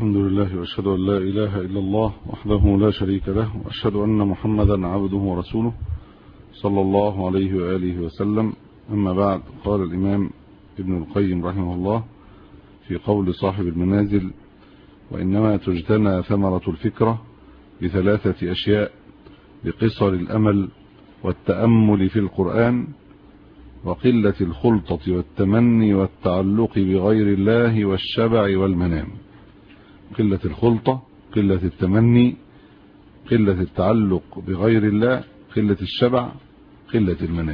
الحمد لله وأشهد أن لا إله إلا الله وحده لا شريك له، وأشهد أن محمدا عبده ورسوله صلى الله عليه وآله وسلم. أما بعد، قال الإمام ابن القيم رحمه الله في قول صاحب المنازل: وإنما تجتنى ثمرة الفكرة بثلاثة أشياء: بقصر الأمل والتأمل في القرآن، وقلة الخلطة والتمني والتعلق بغير الله والشبع والمنام. قلة الخلطة، قلة التمني، قلة التعلق بغير الله، قلة الشبع، قلة المنام.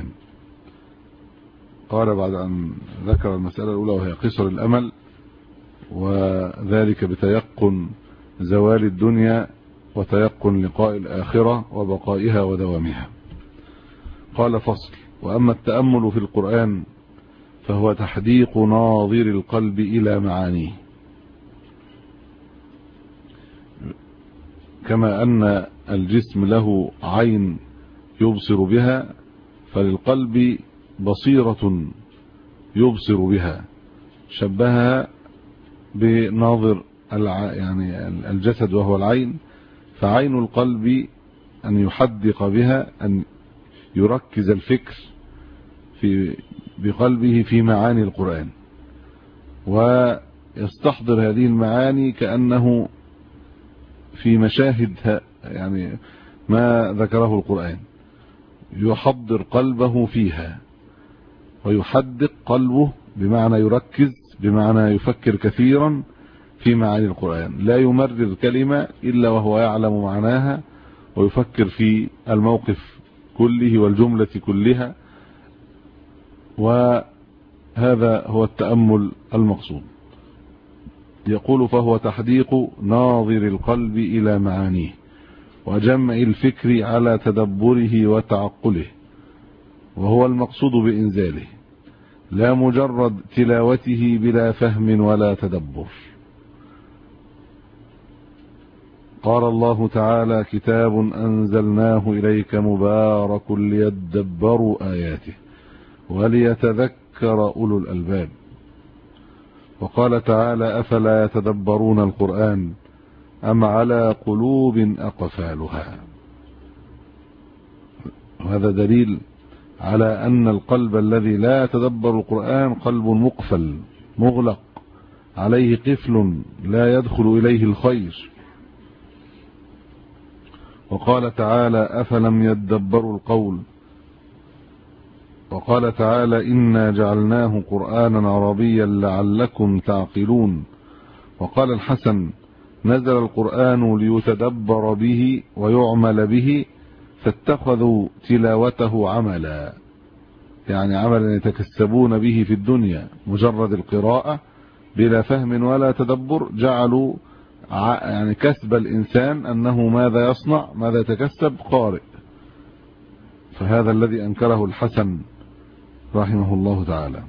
قال بعد أن ذكر المسألة الأولى وهي قصر الأمل، وذلك بتيقن زوال الدنيا وتيقن لقاء الآخرة وبقائها ودوامها. قال: فصل: وأما التأمل في القرآن فهو تحديق ناظر القلب إلى معانيه، كما أن الجسم له عين يبصر بها، فللقلب بصيرة يبصر بها، شبهها بناظر يعني الجسد وهو العين، فعين القلب أن يحدق بها، أن يركز الفكر بقلبه في معاني القرآن، ويستحضر هذه المعاني كأنه في مشاهد يعني ما ذكره القرآن، يحضر قلبه فيها ويحدق قلبه، بمعنى يركز، بمعنى يفكر كثيرا في معاني القرآن، لا يمرر كلمة إلا وهو يعلم معناها، ويفكر في الموقف كله والجملة كلها، وهذا هو التأمل المقصود. يقول: فهو تحديق ناظر القلب إلى معانيه وجمع الفكر على تدبره وتعقله، وهو المقصود بإنزاله، لا مجرد تلاوته بلا فهم ولا تدبر. قال الله تعالى: كتاب أنزلناه إليك مبارك ليدبروا آياته وليتذكر أولو الألباب. وقال تعالى: أفلا يتدبرون القرآن أم على قلوب أقفالها. وهذا دليل على أن القلب الذي لا يتدبر القرآن قلب مقفل مغلق، عليه قفل لا يدخل إليه الخير. وقال تعالى: أفلم يدبروا القول. وقال تعالى: إنا جعلناه قرآنا عربيا لعلكم تعقلون. وقال الحسن: نزل القرآن ليتدبر به ويعمل به، فاتخذوا تلاوته عملا، يعني عملا يتكسبون به في الدنيا، مجرد القراءة بلا فهم ولا تدبر، جعلوا يعني كسب الإنسان أنه ماذا يصنع، ماذا يتكسب، قارئ. فهذا الذي أنكره الحسن رحمه الله تعالى.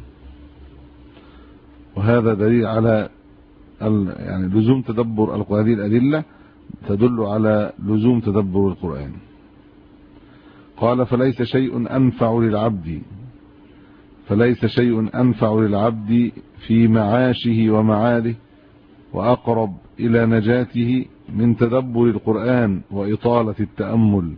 وهذا دليل على يعني لزوم تدبر القرآن. هذه الأدلة تدل على لزوم تدبر القرآن. قال: فليس شيء أنفع للعبد في معاشه ومعاده وأقرب إلى نجاته من تدبر القرآن وإطالة التأمل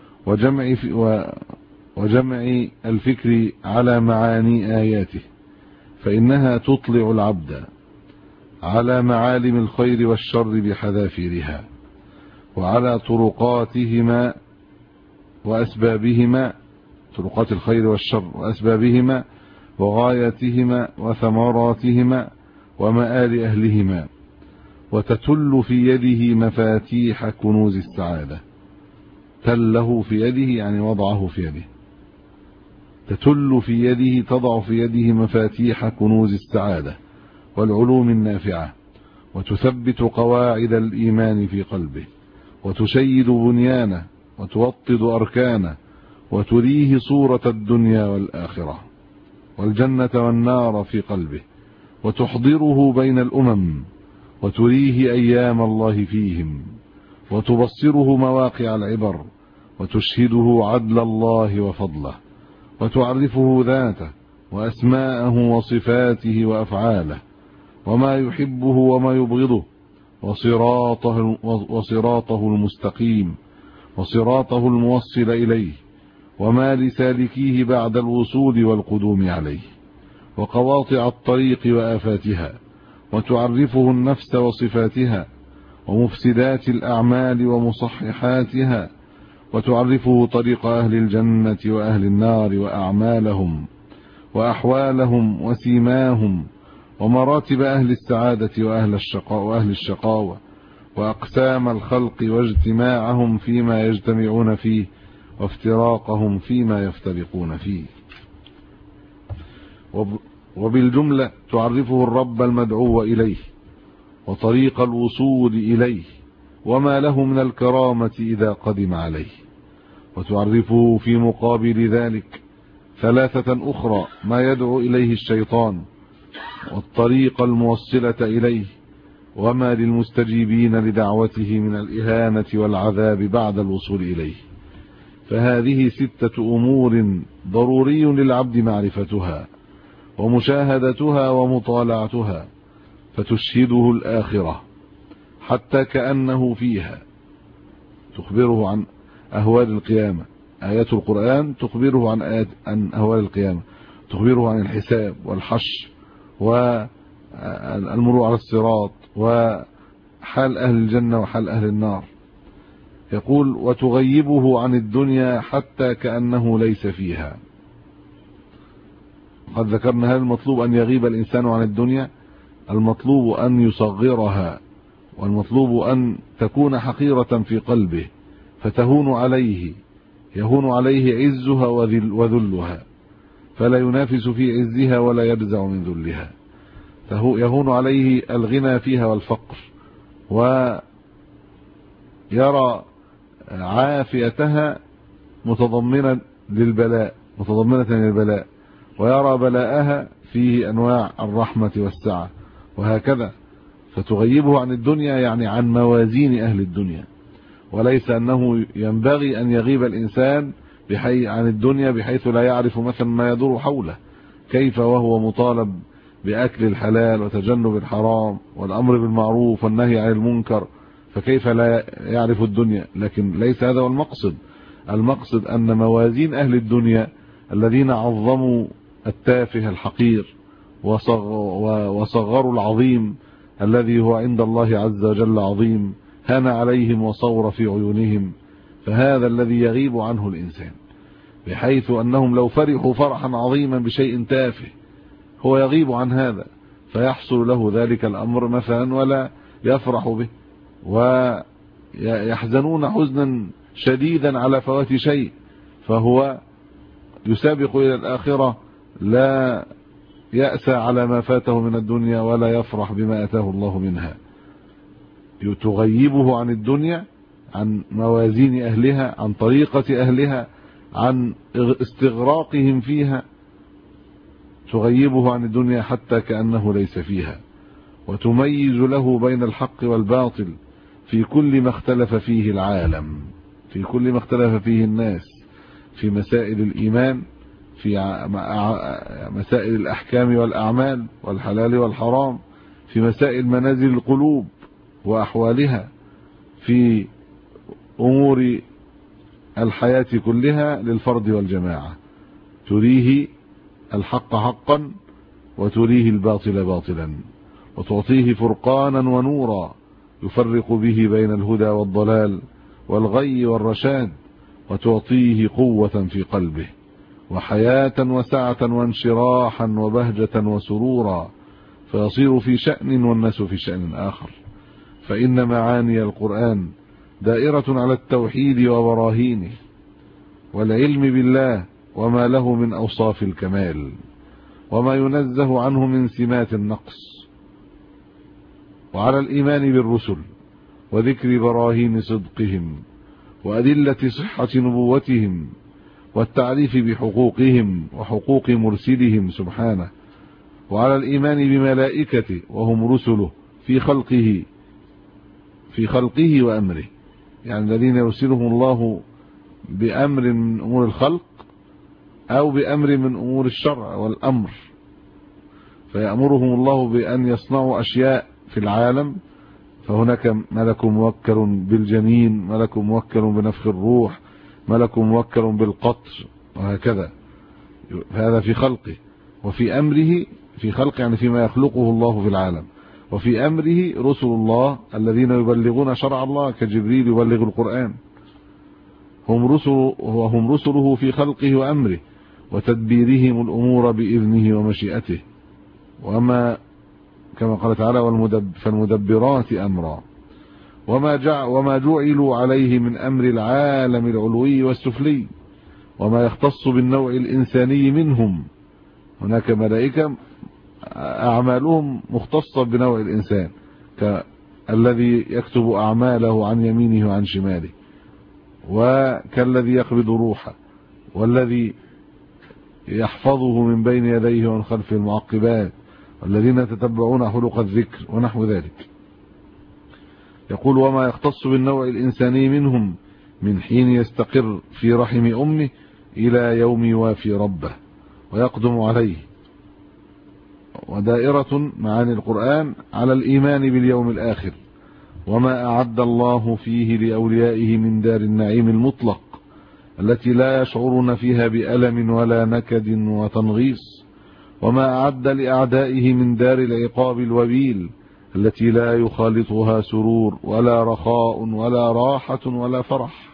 وجمع الفكر على معاني آياته، فإنها تطلع العبد على معالم الخير والشر بحذافيرها، وعلى طرقاتهما وأسبابهما، طرقات الخير والشر وأسبابهما، وغايتهما وثمراتهما ومآل أهلهما، وتتل في يده مفاتيح كنوز السعادة. تله في يده يعني وضعه في يده، تتل في يده، تضع في يده مفاتيح كنوز السعادة والعلوم النافعة، وتثبت قواعد الإيمان في قلبه، وتشيد بنيانه، وتوطد أركانه، وتريه صورة الدنيا والآخرة والجنة والنار في قلبه، وتحضره بين الأمم، وتريه أيام الله فيهم، وتبصره مواقع العبر، وتشهده عدل الله وفضله، وتعرفه ذاته وأسماءه وصفاته وأفعاله، وما يحبه وما يبغضه، وصراطه المستقيم وصراطه الموصل إليه، وما لسالكيه بعد الوصول والقدوم عليه، وقواطع الطريق وآفاتها، وتعرفه النفس وصفاتها ومفسدات الأعمال ومصححاتها، وتعرفه طريق أهل الجنة وأهل النار وأعمالهم وأحوالهم وسيماهم، ومراتب أهل السعادة وأهل الشقاوة، وأقسام الخلق واجتماعهم فيما يجتمعون فيه، وافتراقهم فيما يفترقون فيه. وبالجملة تعرفه الرب المدعو إليه، وطريق الوصول إليه، وما له من الكرامة إذا قدم عليه، وتعرفه في مقابل ذلك ثلاثة أخرى ما يدعو إليه الشيطان، والطريق الموصلة إليه، وما للمستجيبين لدعوته من الإهانة والعذاب بعد الوصول إليه. فهذه 6 أمور ضروري للعبد معرفتها ومشاهدتها ومطالعتها، فتشهده الآخرة حتى كأنه فيها، تخبره عن أهوال القيامة. آيات القرآن تخبره عن أهوال القيامة، تخبره عن الحساب والحشر والمرور على الصراط وحال أهل الجنة وحال أهل النار. يقول: وتغيبه عن الدنيا حتى كأنه ليس فيها. قد ذكرنا هل المطلوب أن يغيب الإنسان عن الدنيا؟ المطلوب أن يصغرها، والمطلوب أن تكون حقيرة في قلبه فتهون عليه، يهون عليه عزها وذلها، فلا ينافس في عزها ولا يجزع من ذلها. يهون عليه الغنى فيها والفقر، ويرى عافيتها متضمنة للبلاء، ويرى بلاءها فيه أنواع الرحمة والسعة، وهكذا. فتغيبه عن الدنيا يعني عن موازين أهل الدنيا، وليس أنه ينبغي أن يغيب الإنسان عن الدنيا بحيث لا يعرف مثلا ما يدور حوله، كيف وهو مطالب بأكل الحلال وتجنب الحرام والأمر بالمعروف والنهي عن المنكر، فكيف لا يعرف الدنيا؟ لكن ليس هذا هو المقصد. المقصد أن موازين أهل الدنيا الذين عظموا التافه الحقير وصغروا العظيم الذي هو عند الله عز وجل عظيم، هان عليهم وصور في عيونهم، فهذا الذي يغيب عنه الإنسان، بحيث أنهم لو فرحوا فرحا عظيما بشيء تافه هو يغيب عن هذا، فيحصل له ذلك الأمر مثلا ولا يفرح به، ويحزنون حزنا شديدا على فوات شيء، فهو يسابق إلى الآخرة، لا يأسى على ما فاته من الدنيا ولا يفرح بما أتاه الله منها. تغيبه عن الدنيا، عن موازين أهلها، عن طريقة أهلها، عن استغراقهم فيها، تغيبه عن الدنيا حتى كأنه ليس فيها، وتميز له بين الحق والباطل في كل ما اختلف فيه العالم، في كل ما اختلف فيه الناس، في مسائل الإيمان، في مسائل الأحكام والأعمال والحلال والحرام، في مسائل منازل القلوب وأحوالها، في أمور الحياة كلها للفرد والجماعة، تريه الحق حقا وتريه الباطل باطلا، وتعطيه فرقانا ونورا يفرق به بين الهدى والضلال والغي والرشاد، وتعطيه قوة في قلبه وحياة وسعة وانشراحا وبهجة وسرورا، فيصير في شأن والناس في شأن آخر. فإن معاني القرآن دائرة على التوحيد وبراهينه والعلم بالله وما له من أوصاف الكمال وما ينزه عنه من سمات النقص، وعلى الإيمان بالرسل وذكر براهين صدقهم وأدلة صحة نبوتهم والتعريف بحقوقهم وحقوق مرسلهم سبحانه، وعلى الإيمان بملائكته وهم رسله في خلقه وأمره، يعني الذين يرسلهم الله بأمر من أمور الخلق أو بأمر من أمور الشرع والأمر، فيأمرهم الله بأن يصنعوا أشياء في العالم فهناك ملك موكل بالجنين، ملك موكل بنفخ الروح، ملك موكل بالقطر، وهكذا. هذا في خلقه. وفي أمره، في خلقه يعني فيما يخلقه الله في العالم، وفي أمره رسل الله الذين يبلغون شرع الله كجبريل يبلغ القرآن، هم رسله في خلقه وأمره وتدبيرهم الأمور بإذنه ومشيئته. وما كما قال تعالى فالمدبرات أمرا. وما جعلوا عليه من أمر العالم العلوي والسفلي، وما يختص بالنوع الإنساني منهم. هناك ملائكة أعمالهم مختصة بنوع الإنسان، كالذي يكتب أعماله عن يمينه وعن شماله، وكالذي يقبض روحه، والذي يحفظه من بين يديه ومن خلفه المعقبات، والذين يتتبعون خلق الذكر ونحو ذلك. يقول وما يختص بالنوع الإنساني منهم من حين يستقر في رحم أمه إلى يوم يوافي ربه ويقدم عليه. ودائرة معاني القرآن على الإيمان باليوم الآخر، وما أعد الله فيه لأوليائه من دار النعيم المطلق التي لا يشعرون فيها بألم ولا نكد وتنغيص، وما أعد لأعدائه من دار العقاب الوبيل التي لا يخالطها سرور ولا رخاء ولا راحة ولا فرح.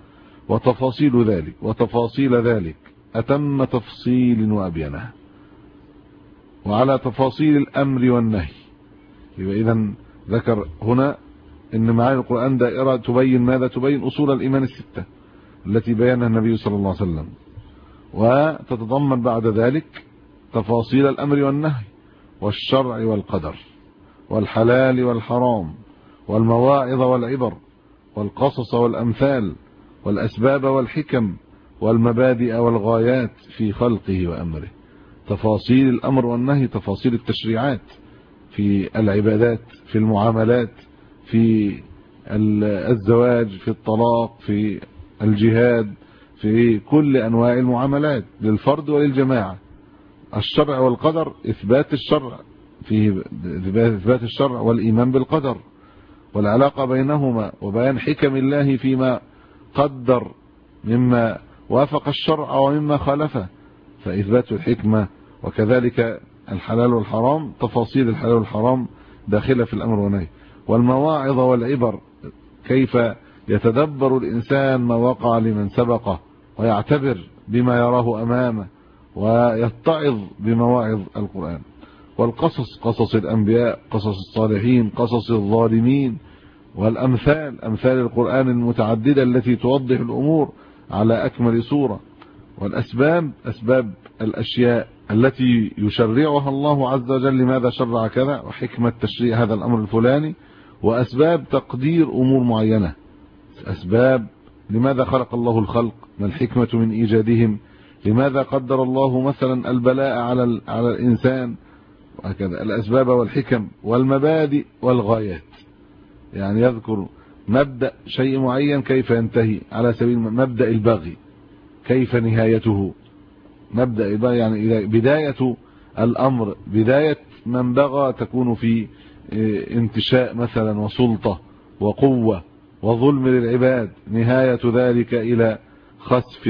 وتفاصيل ذلك أتم تفصيل وأبينه، وعلى تفاصيل الأمر والنهي. يبقى إذن ذكر هنا إن معاني القرآن دائرة تبين ماذا؟ تبين أصول الإيمان الستة التي بينها النبي صلى الله عليه وسلم، وتتضمن بعد ذلك تفاصيل الأمر والنهي والشرع والقدر والحلال والحرام والمواعظ والعبر والقصص والأمثال والأسباب والحكم والمبادئ والغايات في خلقه وأمره. تفاصيل الأمر والنهي، تفاصيل التشريعات في العبادات، في المعاملات، في الزواج، في الطلاق، في الجهاد، في كل أنواع المعاملات للفرد وللجماعة. الشرع والقدر، إثبات الشرع، في إثبات الشرع والإيمان بالقدر والعلاقة بينهما، وبيان حكم الله فيما قدر مما وافق الشرع ومما خالفه، فإثبات الحكمة. وكذلك الحلال والحرام، تفاصيل الحلال والحرام داخلة في الأمر والنهي. والمواعظ والعبر، كيف يتدبر الإنسان ما وقع لمن سبقه ويعتبر بما يراه أمامه ويتعظ بمواعظ القرآن. والقصص، قصص الأنبياء، قصص الصالحين، قصص الظالمين. والأمثال، أمثال القرآن المتعددة التي توضح الأمور على أكمل صورة. والأسباب، أسباب الأشياء التي يشرعها الله عز وجل، لماذا شرع كذا وحكمة تشريع هذا الأمر الفلاني. وأسباب تقدير أمور معينة، أسباب لماذا خلق الله الخلق، ما الحكمة من إيجادهم، لماذا قدر الله مثلا البلاء على الإنسان، وهكذا. الأسباب والحكم والمبادئ والغايات، يعني يذكر مبدأ شيء معين كيف ينتهي، على سبيل مبدأ البغي كيف نهايته. مبدأ البغي يعني بداية الأمر، بداية من بغى تكون في انتشاء مثلا وسلطة وقوة وظلم للعباد، نهاية ذلك إلى خسف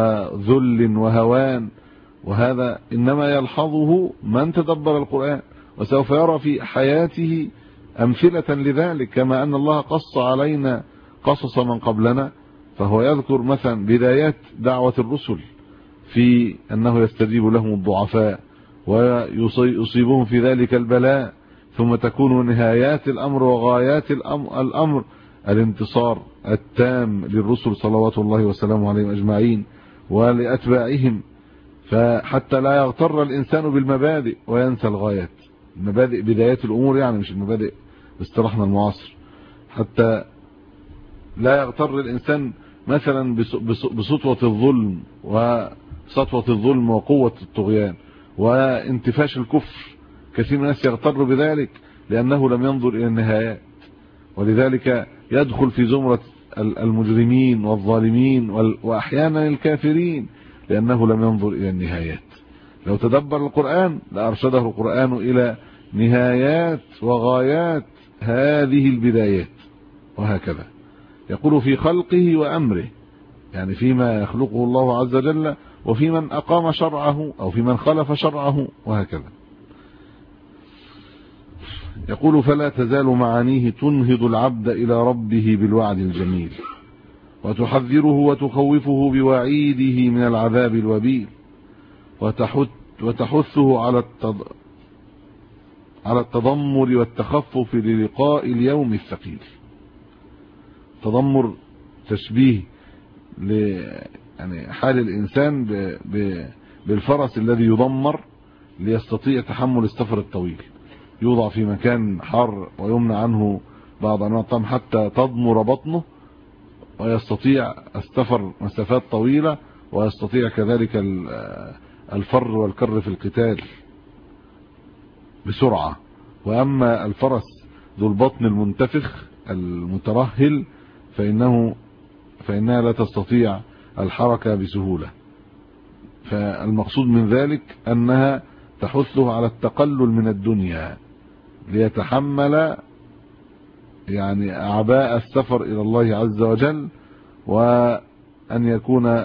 وذل وهوان. وهذا إنما يلحظه من تدبر القرآن، وسوف يرى في حياته أمثلة لذلك، كما أن الله قص علينا قصص من قبلنا. فهو يذكر مثلا بدايات دعوة الرسل في أنه يستجيب لهم الضعفاء ويصيبهم في ذلك البلاء، ثم تكون نهايات الأمر وغايات الأمر الانتصار التام للرسل صلوات الله وسلامه عليهم أجمعين ولأتباعهم. فحتى لا يغتر الإنسان بالمبادئ وينسى الغايات. المبادئ بدايات الأمور، يعني مش المبادئ باصطلاحنا المعاصر. حتى لا يغتر الإنسان مثلا بسطوة الظلم وسطوة الظلم وقوة الطغيان وانتفاش الكفر. كثير من الناس يغتر بذلك لأنه لم ينظر إلى النهايات، ولذلك يدخل في زمرة المجرمين والظالمين وأحيانا الكافرين لأنه لم ينظر إلى النهايات. لو تدبر القرآن لأرشده القرآن إلى نهايات وغايات هذه البدايات. وهكذا يقول في خلقه وأمره، يعني فيما يخلقه الله عز وجل، وفي من أقام شرعه أو في من خلف شرعه، وهكذا. يقول فلا تزال معانيه تنهض العبد إلى ربه بالوعد الجميل، وتحذره وتخوفه بوعيده من العذاب الوبيل، وتحثه على التضمر والتخفف للقاء اليوم الثقيل. تضمر تشبيه يعني حال الإنسان بالفرس الذي يضمر ليستطيع تحمل السفر الطويل، يوضع في مكان حار ويمنع عنه بعض أنواع الطعام حتى تضمر بطنه ويستطيع السفر مسافات طويلة، ويستطيع كذلك الفر والكر في القتال بسرعة. وأما الفرس ذو البطن المنتفخ المترهل فإنها لا تستطيع الحركة بسهولة. فالمقصود من ذلك أنها تحثه على التقلل من الدنيا ليتحمل يعني أعباء السفر إلى الله عز وجل، وأن يكون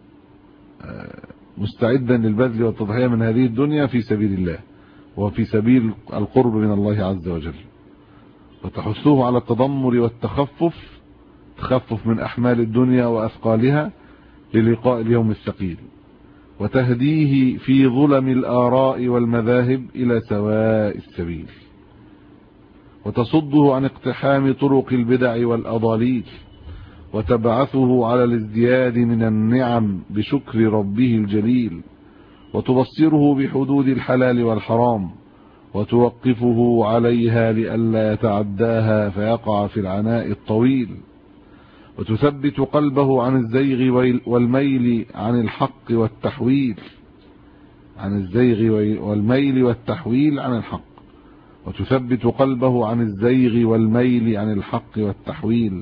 مستعدا للبذل والتضحية من هذه الدنيا في سبيل الله وفي سبيل القرب من الله عز وجل. وتحثه على التضمر والتخفف، تخفف من أحمال الدنيا وأثقالها للقاء اليوم الثقيل، وتهديه في ظلم الآراء والمذاهب إلى سواء السبيل، وتصده عن اقتحام طرق البدع والأضاليل، وتبعثه على الازدياد من النعم بشكر ربه الجليل، وتبصره بحدود الحلال والحرام، وتوقفه عليها لئلا يتعداها فيقع في العناء الطويل، وتثبت قلبه عن الزيغ والميل عن الحق والتحويل، عن الزيغ والميل والتحويل عن الحق، وتثبت قلبه عن الزيغ والميل عن الحق والتحويل،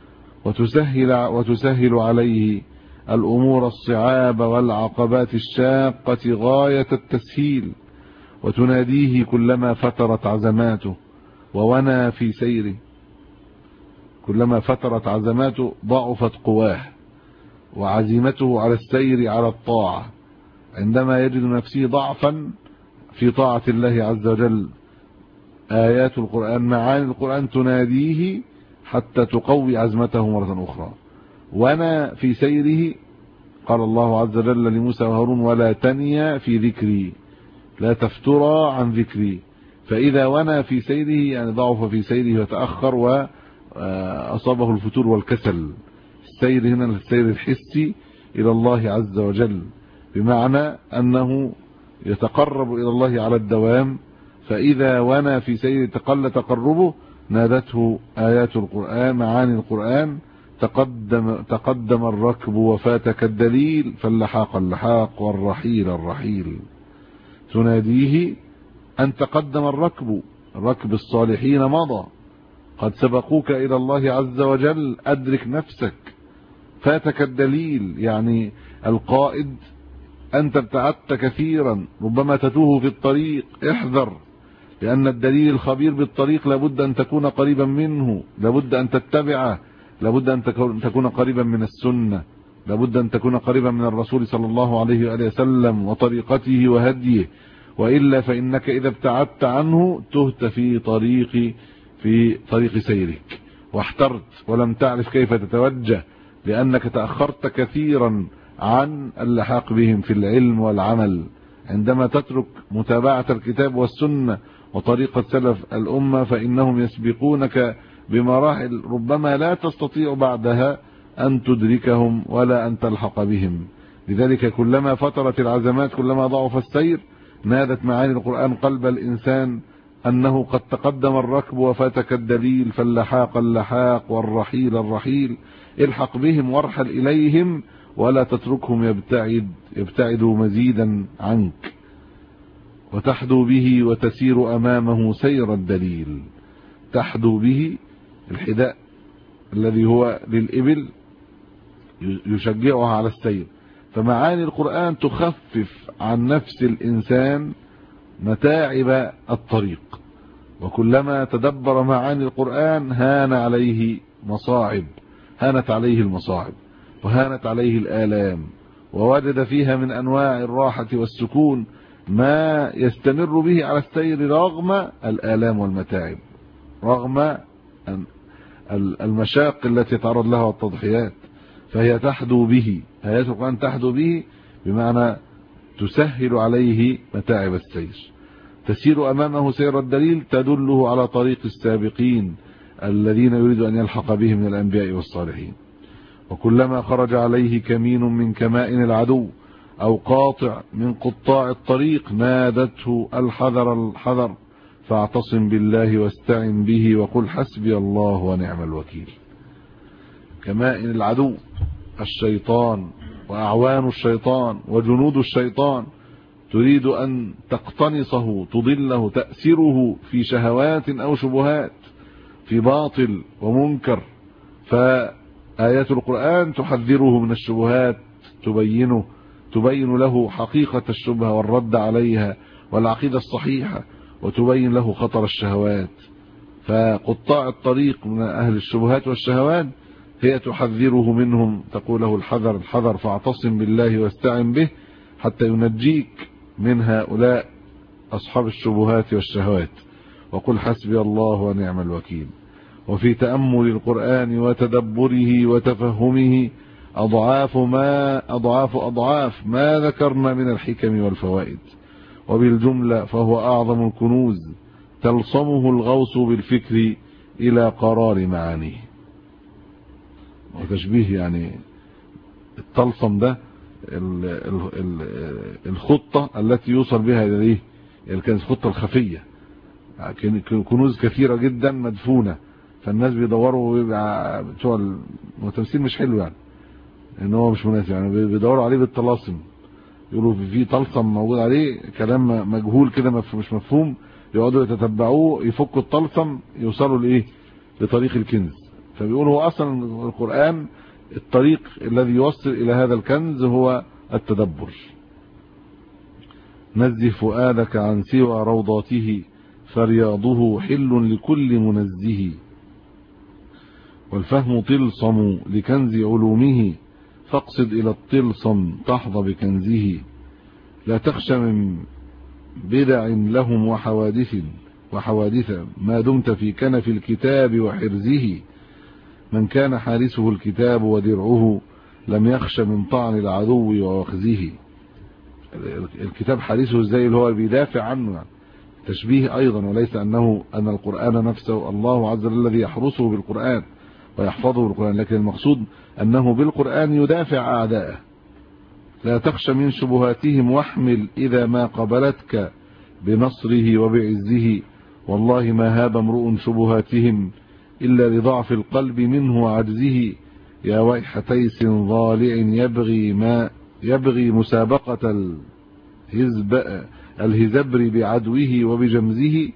وتسهل عليه الأمور الصعاب والعقبات الشاقة غاية التسهيل، وتناديه كلما فترت عزماته وونى في سيره، كلما فترت عزماته ضعفت قواه وعزيمته على السير على الطاعة، عندما يجد نفسه ضعفا في طاعة الله عز وجل آيات القرآن معاني القرآن تناديه حتى تقوي عزمته مرة أخرى. وانا في سيره قال الله عز وجل لموسى وهارون ولا تنيا في ذكري، لا تفترى عن ذكري. فإذا ونا في سيره يعني ضعف في سيره وتأخر وأصابه الفتور والكسل. السير هنا السير الحسي إلى الله عز وجل، بمعنى أنه يتقرب إلى الله على الدوام، فإذا ونا في سير تقل تقربه نادته آيات القرآن معاني القرآن تقدم الركب وفاتك الدليل، فاللحاق اللحاق والرحيل الرحيل. تناديه أن تقدم الركب، ركب الصالحين مضى، قد سبقوك إلى الله عز وجل، أدرك نفسك. فاتك الدليل يعني القائد، أنت ابتعدت كثيرا ربما تتوه في الطريق، احذر، لأن الدليل الخبير بالطريق لابد أن تكون قريبا منه، لابد أن تتبعه، لابد أن تكون قريبا من السنة، لابد أن تكون قريبا من الرسول صلى الله عليه وآله وسلم وطريقته وهديه، وإلا فإنك إذا ابتعدت عنه تهت في طريق سيرك واحترت ولم تعرف كيف تتوجه، لأنك تأخرت كثيرا عن اللحاق بهم في العلم والعمل. عندما تترك متابعة الكتاب والسنة وطريقة سلف الأمة فإنهم يسبقونك بمراحل ربما لا تستطيع بعدها أن تدركهم ولا أن تلحق بهم. لذلك كلما فترت العزمات كلما ضعف السير، نادت معاني القرآن قلب الإنسان أنه قد تقدم الركب وفاتك الدليل، فاللحاق اللحاق والرحيل الرحيل. الحق بهم وارحل إليهم ولا تتركهم يبتعدوا مزيدا عنك، وتحدو به وتسير أمامه سير الدليل. تحدو به الحداء الذي هو للإبل يشجعها على السير، فمعاني القرآن تخفف عن نفس الإنسان متاعب الطريق، وكلما تدبر معاني القرآن هانت عليه المصاعب وهانت عليه الآلام، ووجد فيها من أنواع الراحة والسكون ما يستمر به على السير رغم الآلام والمتاعب، رغم المشاق التي تعرض لها والتضحيات. فهي تحدو به، آيات القرآن تحدو به بمعنى تسهل عليه متاعب السير، تسير أمامه سير الدليل، تدله على طريق السابقين الذين يريد أن يلحق بهم من الأنبياء والصالحين. وكلما خرج عليه كمين من كمائن العدو أو قاطع من قطاع الطريق نادته الحذر فاعتصم بالله واستعن به وقل حسبي الله ونعم الوكيل. كمائن العدو الشيطان وأعوان الشيطان وجنود الشيطان تريد أن تقتنصه، تضله، تأسره في شهوات أو شبهات، في باطل ومنكر. فآيات القرآن تحذره من الشبهات، تبين له حقيقة الشبهة والرد عليها والعقيدة الصحيحة، وتبين له خطر الشهوات. فقطاع الطريق من أهل الشبهات والشهوات هي تحذره منهم، تقول له الحذر فاعتصم بالله واستعن به حتى ينجيك من هؤلاء أصحاب الشبهات والشهوات، وقل حسبي الله ونعم الوكيل. وفي تأمل القرآن وتدبره وتفهمه أضعاف ما ذكرنا من الحكم والفوائد، وبالجملة فهو أعظم الكنوز تلصمه الغوص بالفكر إلى قرار معانيه. وتشبيه يعني التلصم ده الخطة التي يوصل بها إليه، كانت الخطة الخفية، كنوز كثيرة جدا مدفونة، فالناس بيدوروا، بتوع التمثيل مش حلو يعني، ان هو مش مناسب، يعني بيدوروا عليه بالطلاسم، يقولوا في طلسم موجود عليه كلام مجهول كده مش مفهوم، يقعدوا يتتبعوه، يفكوا الطلسم يوصلوا لايه؟ لطريق الكنز. فبيقولوا هو اصلا القرآن الطريق الذي يوصل الى هذا الكنز هو التدبر. نزه فؤادك عن سوى روضاته فرياضه حل لكل منزه، والفهم طلسم لكنز علومه فاقصد إلى الطلسم تحظى بكنزه. لا تخشى من بدع لهم وحوادث ما دمت في كنف الكتاب وحرزه، من كان حارسه الكتاب ودرعه لم يخش من طعن العدو ووخزه. الكتاب حارسه ازاي؟ اللي هو بيدافع عنه يعني. تشبيه ايضا، وليس ان القرآن نفسه الله عز وجل الذي يحرسه بالقرآن ويحفظه بالقرآن، لكن المقصود انه بالقرآن يدافع اعداءه. لا تخشى من شبهاتهم واحمل اذا ما قبلتك بنصره وبعزه، والله ما هاب امرؤ شبهاتهم الا لضعف القلب منه وعجزه. يا ويح تيس ضالع يبغي مسابقة الهزبر بعدوه وبجمزه،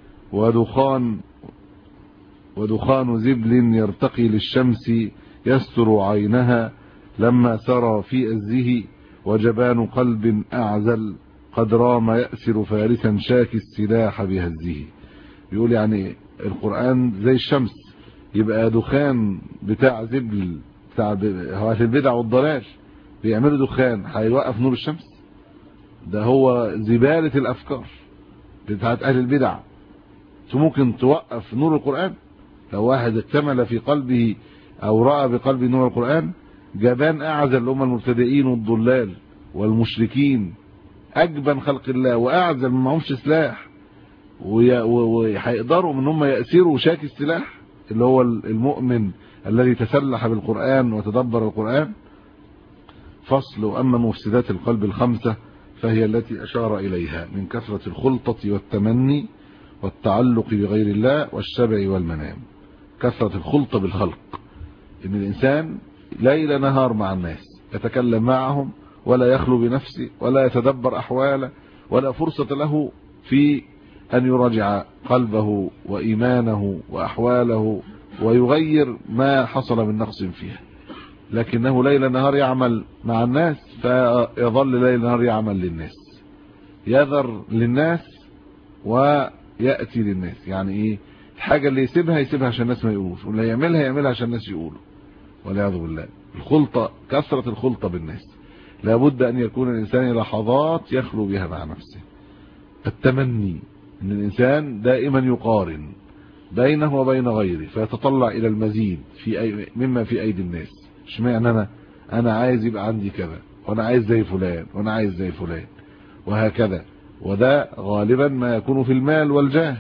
ودخان زبل يرتقي للشمس يستر عينها لما سرى في أزه، وجبان قلب أعزل قد رام يأسر فارسا شاك السلاح بهزه. بيقول يعني القرآن زي الشمس، يبقى دخان بتاع زبل بتاع هو البدع والضلال، بيعملوا دخان هيوقف نور الشمس؟ ده هو زبالة الأفكار بتاعت أهل البدع، ممكن توقف نور القرآن؟ لو واحد اكتمل في قلبه أو رأى بقلبه نور القرآن، جبان أعزل اللي هم المبتدئين والضلال والمشركين، أجبن خلق الله وأعزل ما معهمش سلاح، وهيقدروا ان هم يأسروا شاك السلاح اللي هو المؤمن الذي تسلح بالقرآن وتدبر القرآن. فصل: وأما مفسدات القلب الخمسة فهي التي أشار إليها من كثرة الخلطة والتمني والتعلق بغير الله والشبع والمنام. كثرة الخلطة بالخلق، إن الإنسان ليل نهار مع الناس، يتكلم معهم ولا يخلو بنفسه ولا يتدبر أحواله، ولا فرصة له في أن يراجع قلبه وإيمانه وأحواله ويغير ما حصل من نقص فيها، لكنه ليل نهار يعمل مع الناس، فيظل ليل نهار يعمل للناس، يذر للناس يأتي للناس. يعني ايه؟ الحاجة اللي يسيبها عشان الناس ما يقولوش، واللي يعملها عشان الناس يقولوا، والعياذ بالله. الخلطة، كثرة الخلطة بالناس، لابد ان يكون الانسان لحظات يخلو بها مع نفسه. التمني، ان الانسان دائما يقارن بينه وبين غيره، فيتطلع الى المزيد مما في ايدي الناس. اشمعنى انا عايز يبقى عندي كذا، وانا عايز زي فلان، وانا عايز زي فلان، وهكذا. وده غالبا ما يكون في المال والجاه.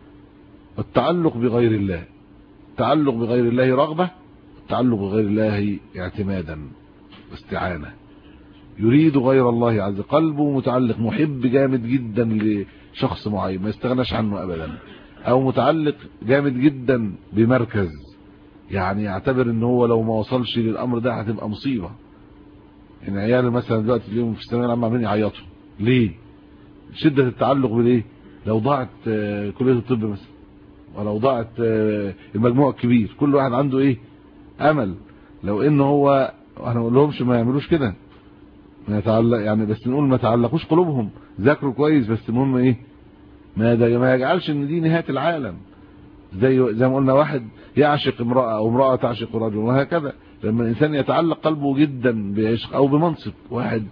التعلق بغير الله، التعلق بغير الله رغبة، التعلق بغير الله اعتمادا واستعانة. يريد غير الله عز وجل، قلبه متعلق، محب جامد جدا لشخص معين ما يستغناش عنه ابدا، او متعلق جامد جدا بمركز، يعني يعتبر ان هو لو ما وصلش للامر ده هتبقى مصيبة. ان عيال مثلا دلوقتي اليوم في الثانويه العامه عمالين يعيطوا ليه؟ شدة التعلق بالايه؟ لو ضاعت كلية الطب مثلا، ولو ضاعت المجموع الكبير، كل واحد عنده ايه؟ امل. لو ان هو، احنا ما نقولهمش ما يعملوش كده، ما يتعلق يعني، بس نقول ما تعلقوش قلوبهم، ذاكروا كويس، بس المهم ايه؟ ما يجعلش ان دي نهايه العالم. زي ما قلنا، واحد يعشق امراه او امراه تعشق رجل، وهكذا. لما الانسان يتعلق قلبه جدا بعشق او بمنصب واحد،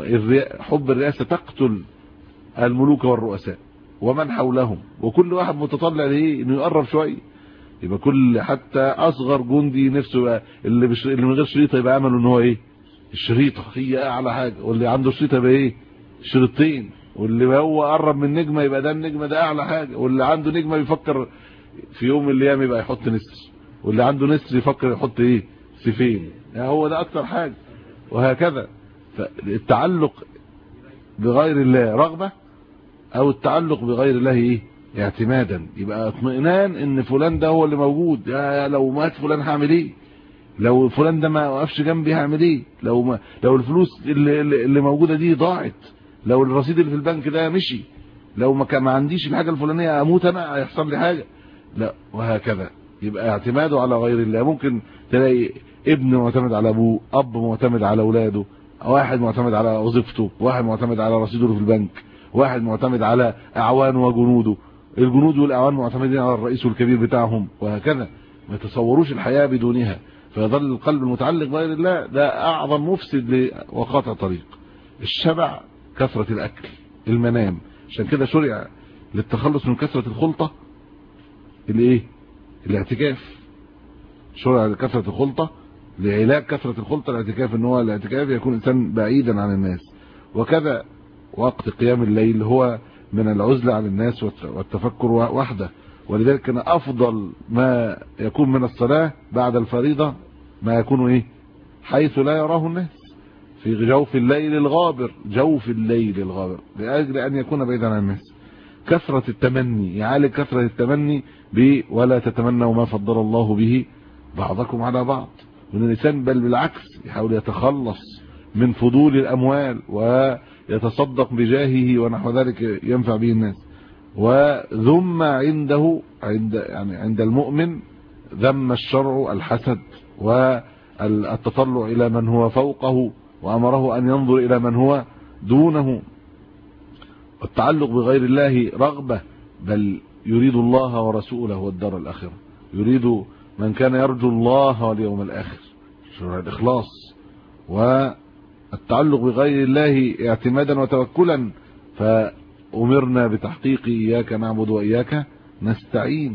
حب الرئاسه تقتل الملوك والرؤساء ومن حولهم، وكل واحد متطلع ليه؟ انه يقرب شويه. يبقى كل، حتى اصغر جندي نفسه اللي من غير شريطه يبقى امله ان هو ايه؟ الشريطه هي اعلى حاجه، واللي عنده شريطه يبقى ايه؟ شريطين، واللي هو قرب من نجمه يبقى ده النجمه ده اعلى حاجه، واللي عنده نجمه بيفكر في يوم من الايام يبقى يحط نسر، واللي عنده نسر يفكر يحط ايه؟ سيفين. يعني هو ده اكتر حاجه، وهكذا. فالتعلق بغير الله رغبه، او التعلق بغير الله ايه؟ اعتمادا. يبقى اطمئنان ان فلان ده هو اللي موجود، يا لو مات فلان هعمل ايه؟ لو فلان ده ما وقفش جنبي هعمل ايه؟ لو الفلوس اللي موجوده دي ضاعت، لو الرصيد اللي في البنك ده مشي، لو ما عنديش الحاجه الفلانيه اموت انا، هيحصل لي حاجه، لا، وهكذا. يبقى اعتماده على غير الله. ممكن تلاقي ابن معتمد على ابوه، اب معتمد على اولاده، واحد معتمد على وظيفته، واحد معتمد على رصيده في البنك، واحد معتمد على اعوانه وجنوده، الجنود والاعوان معتمدين على الرئيس والكبير بتاعهم، وهكذا. ما يتصوروش الحياه بدونها، فيظل القلب المتعلق بغير الله ده اعظم مفسد وقاطع طريق. الشبع، كثره الاكل، المنام. عشان كده شرع للتخلص من كثره الخلطه الايه؟ الاعتكاف. شرع لكثره الخلطه، لعلاج كثره الخلطه الاعتكاف، ان هو الاعتكاف يكون انسان بعيدا عن الناس. وكذا وقت قيام الليل هو من العزله عن الناس والتفكر وحده. ولذلك كان افضل ما يكون من الصلاه بعد الفريضه ما يكون ايه؟ حيث لا يراه الناس، في جوف الليل الغابر، جوف الليل الغابر، لاجل ان يكون بعيدا عن الناس. كثره التمني، يعالج كثره التمني ولا تتمنوا ما فضل الله به بعضكم على بعض. وان الانسان بل بالعكس يحاول يتخلص من فضول الاموال ويتصدق بجاهه ونحو ذلك ينفع به الناس. وذم عند المؤمن ذم الشرع الحسد والتطلع الى من هو فوقه، وامره ان ينظر الى من هو دونه. التعلق بغير الله رغبة، بل يريد الله ورسوله والدار الآخرة، يريد من كان يرجو الله واليوم الآخر، شرع الإخلاص. والتعلق بغير الله اعتمادا وتوكلا، فأمرنا بتحقيق إياك نعبد وإياك نستعين.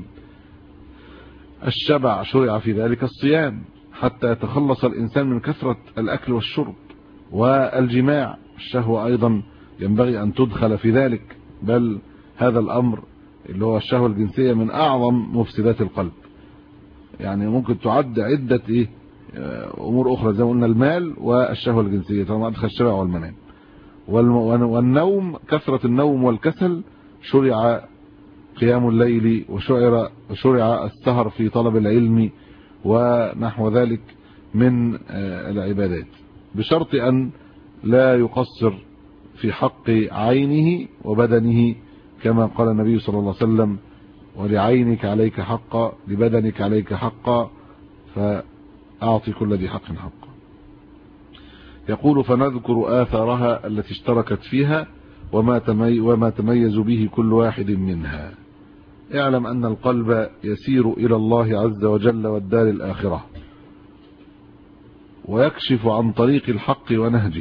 الشبع، شرع في ذلك الصيام حتى يتخلص الإنسان من كثرة الأكل والشرب. والجماع، الشهوة أيضا ينبغي أن تدخل في ذلك، بل هذا الأمر اللي هو الشهوة الجنسية من أعظم مفسدات القلب. يعني ممكن تعد عدة أمور أخرى زي ما قلنا، المال والشهوة الجنسية طالما أدخل الشبع والمنام. والنوم، كثرة النوم والكسل، شرع قيام الليل، وشرع السهر في طلب العلم ونحو ذلك من العبادات، بشرط أن لا يقصر في حق عينه وبدنه، كما قال النبي صلى الله عليه وسلم: ولعينك عليك حقا، لبدنك عليك حقا، فأعطي كل ذي حق حقا. يقول: فنذكر آثارها التي اشتركت فيها وما تميز به كل واحد منها. اعلم أن القلب يسير إلى الله عز وجل والدار الآخرة، ويكشف عن طريق الحق ونهجه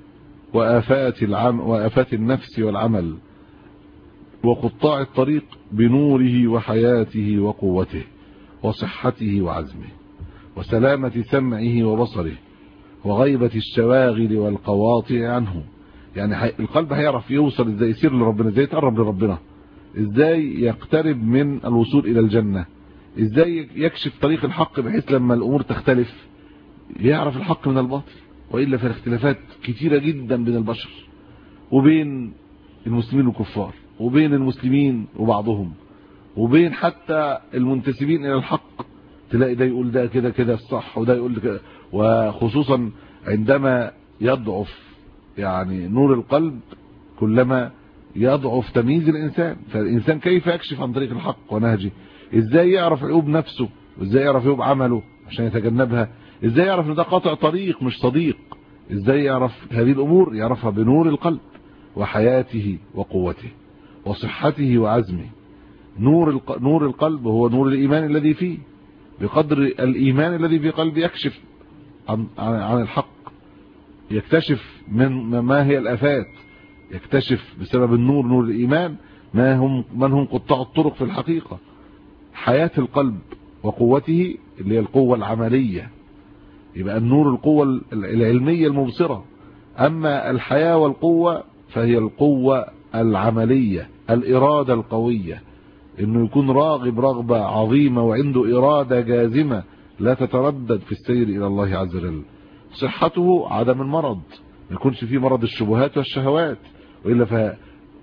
وآفات النفس والعمل وقطاع الطريق بنوره وحياته وقوته وصحته وعزمه وسلامة سمعه وبصره وغيبة الشواغل والقواطع عنه. يعني القلب هيعرف يوصل ازاي، يسير لربنا ازاي، يتقرب لربنا ازاي، يقترب من الوصول الى الجنة ازاي، يكشف طريق الحق بحيث لما الامور تختلف يعرف الحق من الباطل. وإلا في الاختلافات كتيرة جدا بين البشر وبين المسلمين والكفار وبين المسلمين وبعضهم وبين حتى المنتسبين الى الحق، تلاقي ده يقول ده كده كده الصح وده يقول كده. وخصوصا عندما يضعف يعني نور القلب كلما يضعف تمييز الإنسان. فالإنسان كيف يكشف عن طريق الحق ونهجه؟ ازاي يعرف عيوب نفسه وازاي يعرف عيوب عمله عشان يتجنبها؟ ازاي يعرف ان ده قاطع طريق مش صديق؟ ازاي يعرف هذه الامور؟ يعرفها بنور القلب وحياته وقوته وصحته وعزمه. نور القلب هو نور الإيمان الذي فيه، بقدر الإيمان الذي في قلبه يكشف عن الحق، يكتشف ما هي الآفات، يكتشف بسبب النور، نور الإيمان، من هم قطاع الطرق في الحقيقة. حياة القلب وقوته اللي هي القوة العملية، يبقى النور القوة العلمية المبصرة، أما الحياة والقوة فهي القوة العملية، الإرادة القوية، إنه يكون راغب رغبة عظيمة وعنده إرادة جازمة لا تتردد في السير إلى الله عز وجل. صحته عدم المرض، ما يكونش فيه مرض الشبهات والشهوات، وإلا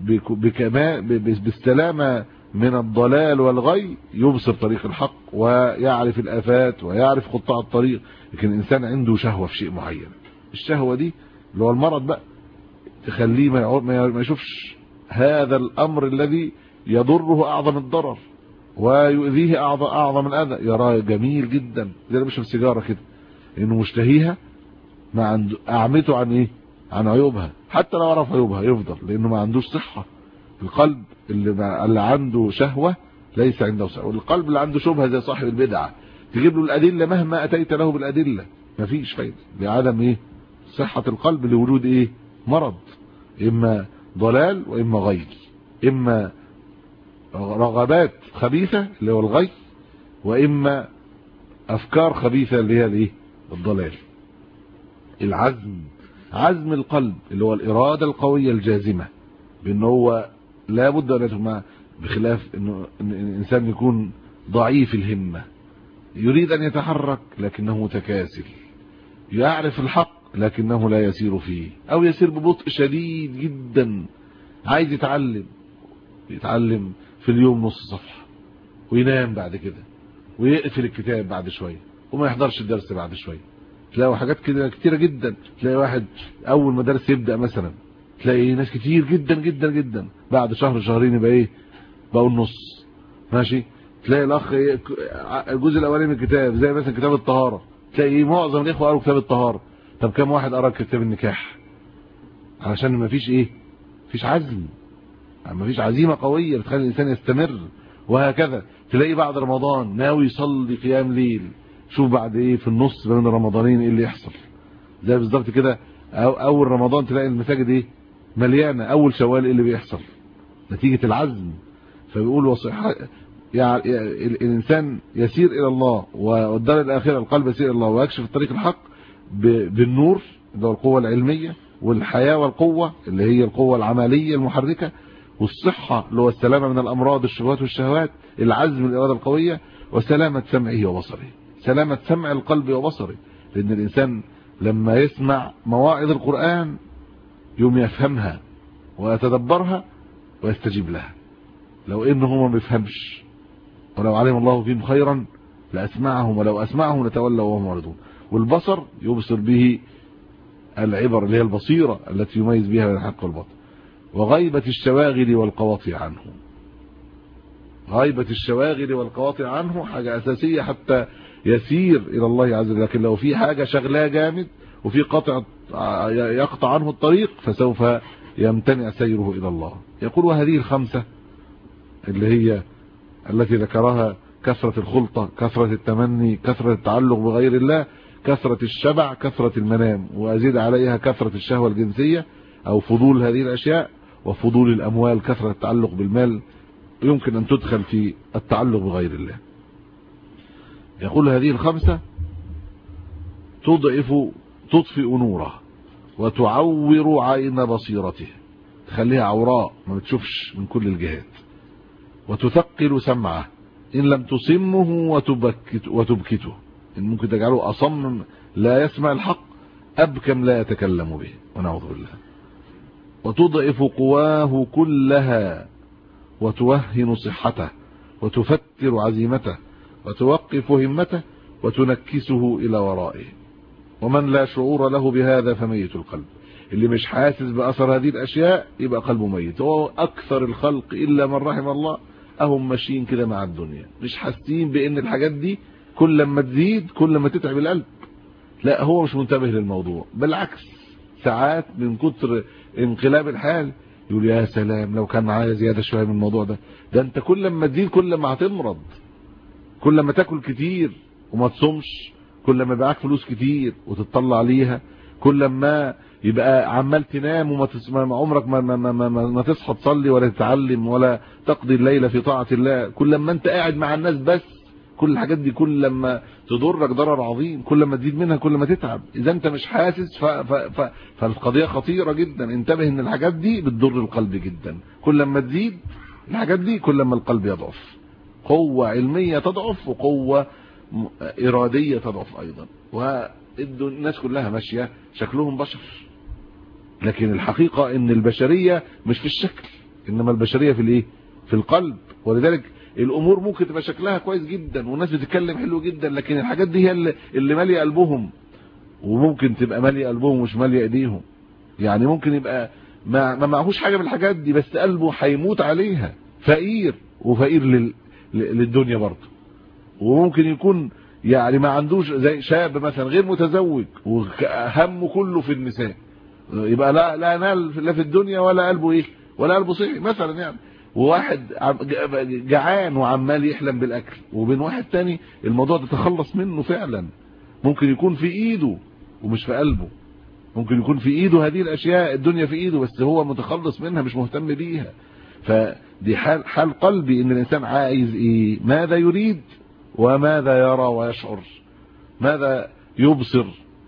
بالسلامة من الضلال والغي يبصر طريق الحق ويعرف الآفات ويعرف قطاع الطريق. لكن الإنسان عنده شهوة في شيء معين، الشهوة دي اللي هو المرض بقى تخليه ما يشوفش هذا الأمر الذي يضره أعظم الضرر ويؤذيه أعظم الأذى، يراه جميل جدا زي اللي بيشرب سيجارة كده، إنه مشتهيها ما عنده أعمته عن إيه؟ عن عيوبها، حتى لو عرف عيوبها يفضل، لأنه ما عندوش صحة. القلب اللي عنده شهوة ليس عنده صحة، والقلب اللي عنده شبهة زي صاحب البدعة تجيب له الأدلة مهما أتيت له بالأدلة مفيش فايدة، لعدم إيه؟ صحة القلب، لوجود إيه؟ مرض، إما ضلال وإما غي، إما رغبات خبيثة اللي هو الغي، وإما أفكار خبيثة اللي هي الإيه؟ الضلال. عزم القلب اللي هو الإرادة القوية الجازمة، بأنه هو لابد أن يتم، بخلاف إن الإنسان يكون ضعيف الهمة، يريد أن يتحرك لكنه متكاسل، يعرف الحق لكنه لا يسير فيه، أو يسير ببطء شديد جدا، عايز يتعلم في اليوم نص صفحة وينام بعد كده ويقفل الكتاب بعد شوية وما يحضرش الدرس بعد شوية. تلاقوا حاجات كده كتيرة جدا، تلاقي واحد أول ما درس يبدأ مثلا تلاقي ناس كتير جدا جدا جدا بعد شهر شهرين يبقى إيه؟ بقوا النص ماشي. تلاقي الأخ الجزء الأولاني من الكتاب زي مثلا كتاب الطهارة، تلاقي معظم الإخوة قروا كتاب الطهارة. طب كم واحد قرأ كتاب النكاح؟ علشان ما فيش إيه؟ فيش عزم، ما فيش عزيمة قوية بتخلي الإنسان يستمر. وهكذا تلاقي بعد رمضان ناوي يصلي قيام ليل، شوف بعد إيه في النص بين الرمضانين إيه اللي يحصل. زي بالظبط كده أول رمضان تلاقي المساجد إيه؟ مليانة، أول شوال إيه اللي بيحصل؟ نتيجة العزم. فبيقول يعني الإنسان يسير إلى الله والدار الآخرة، القلب يسير إلى الله ويكشف الطريق الحق بالنور اللي هو القوة العلمية، والحياة والقوة اللي هي القوة العملية المحركة، والصحة اللي هو السلامة من الأمراض الشبهات والشهوات، العزم الإرادة القوية، وسلامة سمعه وبصره، سلامة سمع القلب وبصره. لأن الإنسان لما يسمع مواعظ القرآن يوم يفهمها ويتدبرها ويستجيب لها. لو إنه هو ما بيفهمش، ولو علم الله فيهم خيرا لأسمعهم ولو أسمعهم لتولوا وهم معرضون. والبصر يبصر به العبر اللي هي البصيرة التي يميز بها بين الحق والباطل. وغيبة الشواغل والقواطع عنه، غيبة الشواغل والقواطع عنه حاجة أساسية حتى يسير إلى الله عز وجل. لكن لو في حاجة شغلاه جامد وفي قطع يقطع عنه الطريق فسوف يمتنع سيره إلى الله. يقول وهذه الخمسة اللي هي التي ذكرها: كثرة الخلطة، كثرة التمني، كثرة التعلق بغير الله، كثرة الشبع، كثرة المنام، وأزيد عليها كثرة الشهوة الجنسية أو فضول هذه الأشياء، وفضول الأموال، كثرة التعلق بالمال، يمكن أن تدخل في التعلق بغير الله. يقول هذه الخمسة تطفئ نوره وتعور عين بصيرته، تخليها عوراء ما بتشوفش من كل الجهات، وتثقل سمعه إن لم تصمه وتبكته، إن ممكن تجعله أصم لا يسمع الحق، أبكم لا يتكلم به، ونعوذ بالله. وتضعف قواه كلها وتوهن صحته وتفتر عزيمته وتوقف همته وتنكسه إلى ورائه. ومن لا شعور له بهذا فميت القلب. اللي مش حاسس بأثر هذه الأشياء يبقى قلبه ميت. هو أكثر الخلق إلا من رحم الله أهم ماشيين كده مع الدنيا، مش حاسين بأن الحاجات دي كل ما تزيد كل ما تتعب القلب. لا، هو مش منتبه للموضوع، بالعكس ساعات من كتر انقلاب الحال يقول يا سلام لو كان معايا زيادة شوية من الموضوع ده انت كل ما تزيد كل ما هتمرض، كل ما تاكل كتير وما تصومش، كل ما معاك فلوس كتير وتطلع عليها، كل ما يبقى عمال تنام وما تسمع عمرك ما تصحى تصلي ولا تتعلم ولا تقضي الليلة في طاعة الله، كل ما انت قاعد مع الناس بس، كل الحاجات دي كل ما تضرك ضرر عظيم، كل ما تزيد منها كل ما تتعب. اذا انت مش حاسس فالقضية خطيرة جدا. انتبه ان الحاجات دي بتضر القلب جدا، كل ما تزيد الحاجات دي كل ما القلب يضعف، قوة علمية تضعف وقوة إرادية تضعف أيضا. والناس كلها ماشية شكلهم بشر، لكن الحقيقة ان البشرية مش في الشكل، انما البشرية في الايه؟ في القلب. ولذلك الامور ممكن تبقى شكلها كويس جدا والناس بتتكلم حلو جدا، لكن الحاجات دي هي اللي ماليه قلبهم، وممكن تبقى ماليه قلبهم ومش ماليه ايديهم. يعني ممكن يبقى ما معهوش حاجة من الحاجات دي بس قلبه هيموت عليها، فقير وفقير للدنيا برضه. وممكن يكون يعني ما عندوش، زي شاب مثلا غير متزوج وهمه كله في النساء، يبقى لا نال لا في الدنيا ولا قلبه ايه ولا قلبه صحي مثلا يعني. وواحد جعان وعمال يحلم بالاكل، وبين واحد تاني الموضوع ده تخلص منه فعلا، ممكن يكون في ايده ومش في قلبه، ممكن يكون في ايده هذه الاشياء، الدنيا في ايده بس هو متخلص منها مش مهتم بيها. فدي حال قلبي، ان الانسان عايز ايه، ماذا يريد وماذا يرى ويشعر، ماذا يبصر.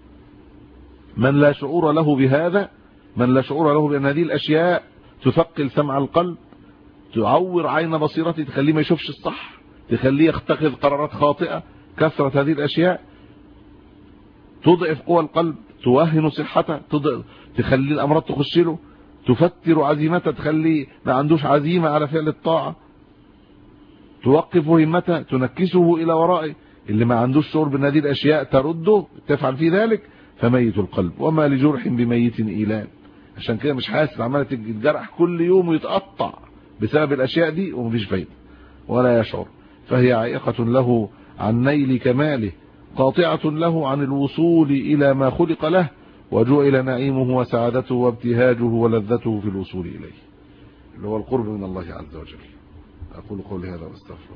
من لا شعور له بهذا، من لا شعور له بأن هذه الأشياء تثقل سمع القلب، تعور عين بصيرته، تخليه ما يشوفش الصح، تخليه يتخذ قرارات خاطئة. كثرة هذه الأشياء تضعف قوى القلب، توهن صحته، تخلي الأمراض تخش له، تفتر عزيمته، تخليه ما عندوش عزيمة على فعل الطاعة، توقف همته، تنكسه إلى ورائه. اللي ما عندوش شعور بأن هذه الأشياء ترده تفعل في ذلك فميت القلب. وما لجرح بميت إيلام. عشان كده مش حاسس، عماله تتجرح كل يوم ويتقطع بسبب الأشياء دي ومفيش فايدة ولا يشعر. فهي عائقة له عن نيل كماله، قاطعة له عن الوصول إلى ما خلق له، وجعل نعيمه وسعادته وابتهاجه ولذته في الوصول إليه، اللي هو القرب من الله عز وجل. أقول قولي هذا واستغفر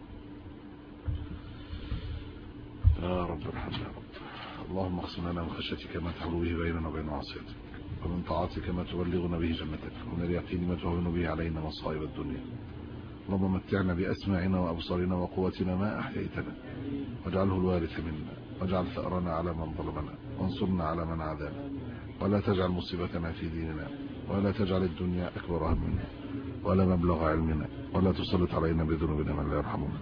الله. يا رب ارحمنا يا رب. اللهم اقسم لنا من خشيتك ما تحول به بيننا وبين معصيتك، ومن طاعتك ما تبلغنا به جنتك، ومن اليقين ما تهون به علينا مصائب الدنيا. اللهم متعنا بأسماعنا وأبصارنا وقوتنا ما أحييتنا، واجعله الوارث منا، واجعل ثأرنا على من ظلمنا، وانصرنا على من عادانا، ولا تجعل مصيبتنا في ديننا، ولا تجعل الدنيا أكبر همنا ولا مبلغ علمنا، ولا تسلط علينا بذنوبنا من لا يرحمنا.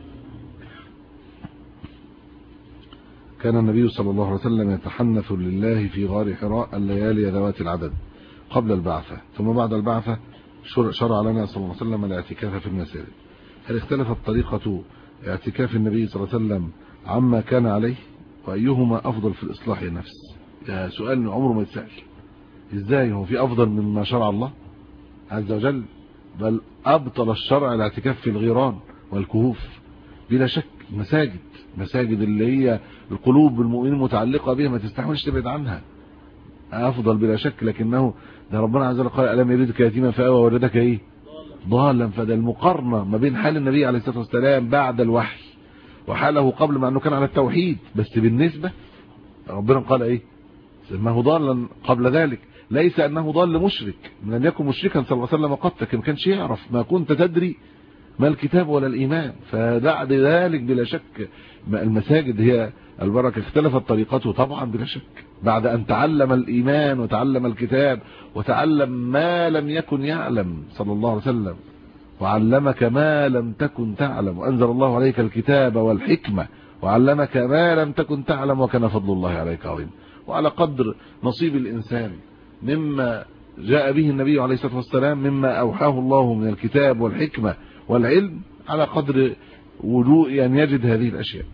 كان النبي صلى الله عليه وسلم يتحنث لله في غار حراء الليالي ذوات العدد قبل البعثة، ثم بعد البعثة شرع لنا صلى الله عليه وسلم الاعتكاف في المساجد. هل اختلفت طريقة اعتكاف النبي صلى الله عليه وسلم عما كان عليه، وأيهما أفضل في الإصلاح للنفس؟ ده سؤال عمره ما يتسأل. إزاي هو في أفضل مما شرع الله عز وجل؟ بل أبطل الشرع الاعتكاف في الغيران والكهوف بلا شك. مساجد اللي هي القلوب المؤمنين متعلقة بها، ما تستحملش تبعد عنها، أفضل بلا شك. لكنه ده ربنا عز وجل قال ألم يردك يتيما فآوى ووجدك إيه ضالا. فده المقارنة ما بين حال النبي عليه الصلاة والسلام بعد الوحي وحاله قبل، مع أنه كان على التوحيد، بس بالنسبة ربنا قال إيه؟ سماه ضالا قبل ذلك. ليس أنه ضال مشرك، من لم يكن مشركا صلى الله عليه وسلم قط، لكن ما كانش يعرف، ما كنت تدري ما الكتاب ولا الإيمان. فبعد ذلك بلا شك المساجد هي البركة. اختلفت طريقته طبعا بلا شك، بعد أن تعلم الإيمان وتعلم الكتاب وتعلم ما لم يكن يعلم صلى الله عليه وسلم، وعلمك ما لم تكن تعلم، وأنزل الله عليك الكتاب والحكمة وعلمك ما لم تكن تعلم، وكان فضل الله عليك عظيم. وعلى قدر نصيب الإنسان مما جاء به النبي عليه الصلاة والسلام مما أوحاه الله من الكتاب والحكمة والعلم، على قدر وجوء أن يجد هذه الأشياء.